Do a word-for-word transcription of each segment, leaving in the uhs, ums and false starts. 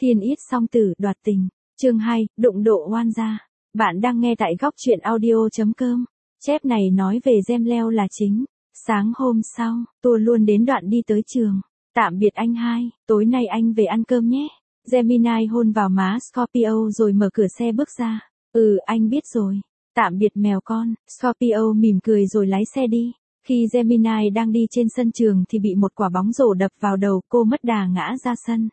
Thiên yết song tử đoạt tình. Chương hai, đụng độ oan gia. Bạn đang nghe tại góc truyện audio.com. Chép này nói về Gem Leo là chính. Sáng hôm sau, tôi luôn đến đoạn đi tới trường. Tạm biệt anh hai, tối nay anh về ăn cơm nhé. Gemini hôn vào má Scorpio rồi mở cửa xe bước ra. Ừ, anh biết rồi. Tạm biệt mèo con. Scorpio mỉm cười rồi lái xe đi. Khi Gemini đang đi trên sân trường thì bị một quả bóng rổ đập vào đầu, cô mất đà ngã ra sân.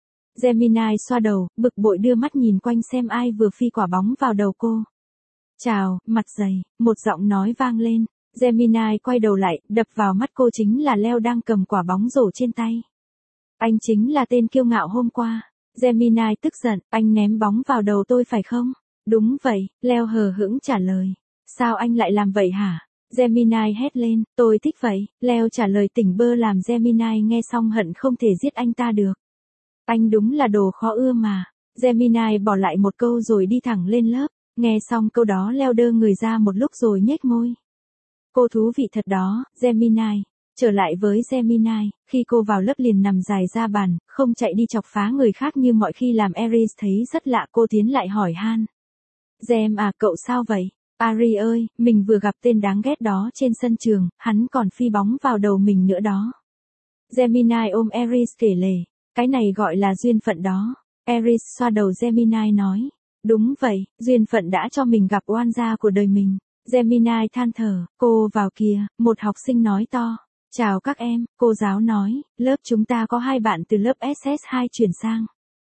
Gemini xoa đầu, bực bội đưa mắt nhìn quanh xem ai vừa phi quả bóng vào đầu cô. Chào, mặt dày, một giọng nói vang lên. Gemini quay đầu lại, đập vào mắt cô chính là Leo đang cầm quả bóng rổ trên tay. Anh chính là tên kiêu ngạo hôm qua. Gemini tức giận, anh ném bóng vào đầu tôi phải không? Đúng vậy, Leo hờ hững trả lời. Sao anh lại làm vậy hả? Gemini hét lên, tôi thích vậy. Leo trả lời tỉnh bơ làm Gemini nghe xong hận không thể giết anh ta được. Anh đúng là đồ khó ưa mà. Gemini bỏ lại một câu rồi đi thẳng lên lớp. Nghe xong câu đó Leo đơ người ra một lúc rồi nhếch môi. Cô thú vị thật đó, Gemini. Trở lại với Gemini, khi cô vào lớp liền nằm dài ra bàn, không chạy đi chọc phá người khác như mọi khi làm. Aries thấy rất lạ, cô tiến lại hỏi han. Gem à, cậu sao vậy? Aries ơi, mình vừa gặp tên đáng ghét đó trên sân trường, hắn còn phi bóng vào đầu mình nữa đó. Gemini ôm Aries kể lể. Cái này gọi là duyên phận đó. Aries xoa đầu Gemini nói. Đúng vậy, duyên phận đã cho mình gặp oan gia của đời mình. Gemini than thở, cô vào kìa, một học sinh nói to. Chào các em, cô giáo nói, lớp chúng ta có hai bạn từ lớp ét ét hai chuyển sang.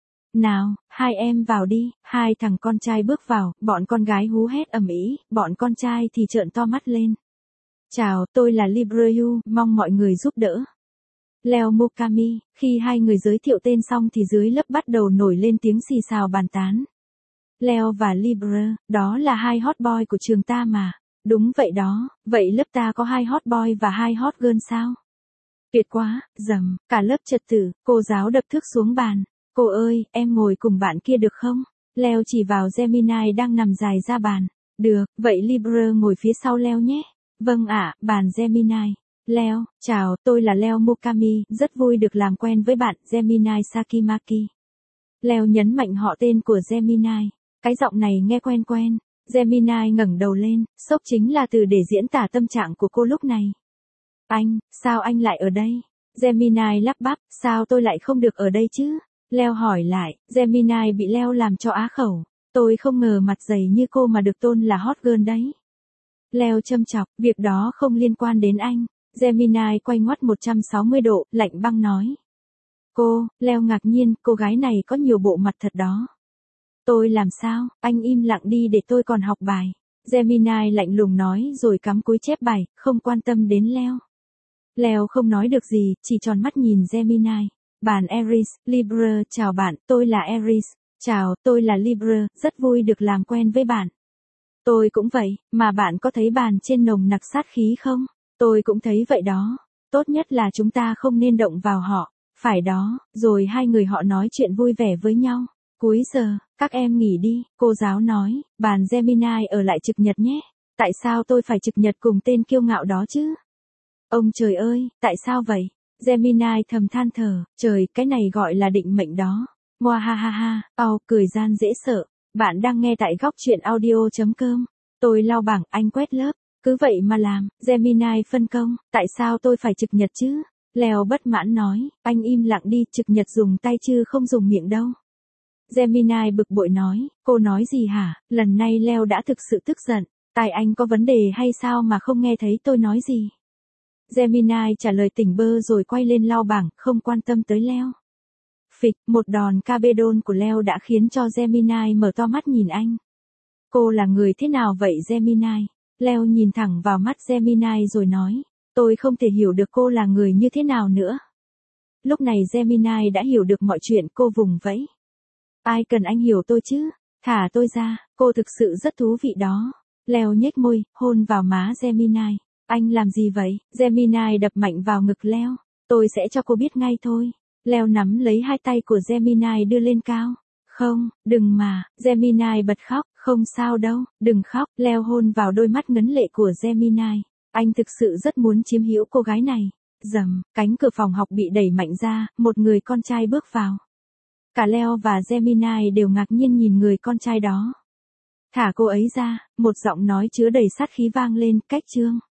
Nào, hai em vào đi. Hai thằng con trai bước vào, bọn con gái hú hét ầm ĩ, bọn con trai thì trợn to mắt lên. Chào, tôi là Libreu, mong mọi người giúp đỡ. Leo Mukami, khi hai người giới thiệu tên xong thì dưới lớp bắt đầu nổi lên tiếng xì xào bàn tán. Leo và Libre, đó là hai hot boy của trường ta mà. Đúng vậy đó, vậy lớp ta có hai hot boy và hai hot girl sao? Tuyệt quá, dầm, cả lớp trật tự, cô giáo đập thước xuống bàn. Cô ơi, em ngồi cùng bạn kia được không? Leo chỉ vào Gemini đang nằm dài ra bàn. Được, vậy Libre ngồi phía sau Leo nhé. Vâng ạ, bàn Gemini. Leo, chào, tôi là Leo Mukami, rất vui được làm quen với bạn, Gemini Sakimaki. Leo nhấn mạnh họ tên của Gemini. Cái giọng này nghe quen quen. Gemini ngẩng đầu lên, sốc chính là từ để diễn tả tâm trạng của cô lúc này. Anh, sao anh lại ở đây? Gemini lắp bắp, sao tôi lại không được ở đây chứ? Leo hỏi lại, Gemini bị Leo làm cho á khẩu. Tôi không ngờ mặt dày như cô mà được tôn là hot girl đấy. Leo châm chọc, việc đó không liên quan đến anh. Gemini quay ngoắt một trăm sáu mươi độ, lạnh băng nói. Cô, Leo ngạc nhiên, cô gái này có nhiều bộ mặt thật đó. Tôi làm sao, anh im lặng đi để tôi còn học bài. Gemini lạnh lùng nói rồi cắm cúi chép bài, không quan tâm đến Leo. Leo không nói được gì, chỉ tròn mắt nhìn Gemini. Bạn Aries, Libre, chào bạn, tôi là Aries. Chào, tôi là Libre, rất vui được làm quen với bạn. Tôi cũng vậy, mà bạn có thấy bàn trên nồng nặc sát khí không? Tôi cũng thấy vậy đó. Tốt nhất là chúng ta không nên động vào họ. Phải đó, rồi hai người họ nói chuyện vui vẻ với nhau. Cuối giờ, các em nghỉ đi, cô giáo nói, bàn Gemini ở lại trực nhật nhé. Tại sao tôi phải trực nhật cùng tên kiêu ngạo đó chứ? Ông trời ơi, tại sao vậy? Gemini thầm than thở, trời, cái này gọi là định mệnh đó. Ngoa ha ha ha, ao, cười gian dễ sợ. Bạn đang nghe tại góc truyện audio.com. Tôi lau bảng, anh quét lớp. Cứ vậy mà làm, Gemini phân công, tại sao tôi phải trực nhật chứ? Leo bất mãn nói, anh im lặng đi, trực nhật dùng tay chứ không dùng miệng đâu. Gemini bực bội nói, cô nói gì hả? Lần này Leo đã thực sự tức giận. Tai anh có vấn đề hay sao mà không nghe thấy tôi nói gì? Gemini trả lời tỉnh bơ rồi quay lên lau bảng, không quan tâm tới Leo. Phịch, một đòn cabedon của Leo đã khiến cho Gemini mở to mắt nhìn anh. Cô là người thế nào vậy Gemini? Leo nhìn thẳng vào mắt Gemini rồi nói, tôi không thể hiểu được cô là người như thế nào nữa. Lúc này Gemini đã hiểu được mọi chuyện, cô vùng vẫy. Ai cần anh hiểu tôi chứ? Thả tôi ra, cô thực sự rất thú vị đó. Leo nhếch môi, hôn vào má Gemini. Anh làm gì vậy? Gemini đập mạnh vào ngực Leo. Tôi sẽ cho cô biết ngay thôi. Leo nắm lấy hai tay của Gemini đưa lên cao. Không, đừng mà. Gemini bật khóc. Không sao đâu, đừng khóc. Leo hôn vào đôi mắt ngấn lệ của Gemini. Anh thực sự rất muốn chiếm hữu cô gái này. Dầm, cánh cửa phòng học bị đẩy mạnh ra, một người con trai bước vào. Cả Leo và Gemini đều ngạc nhiên nhìn người con trai đó. Thả cô ấy ra, một giọng nói chứa đầy sát khí vang lên, cách Trương.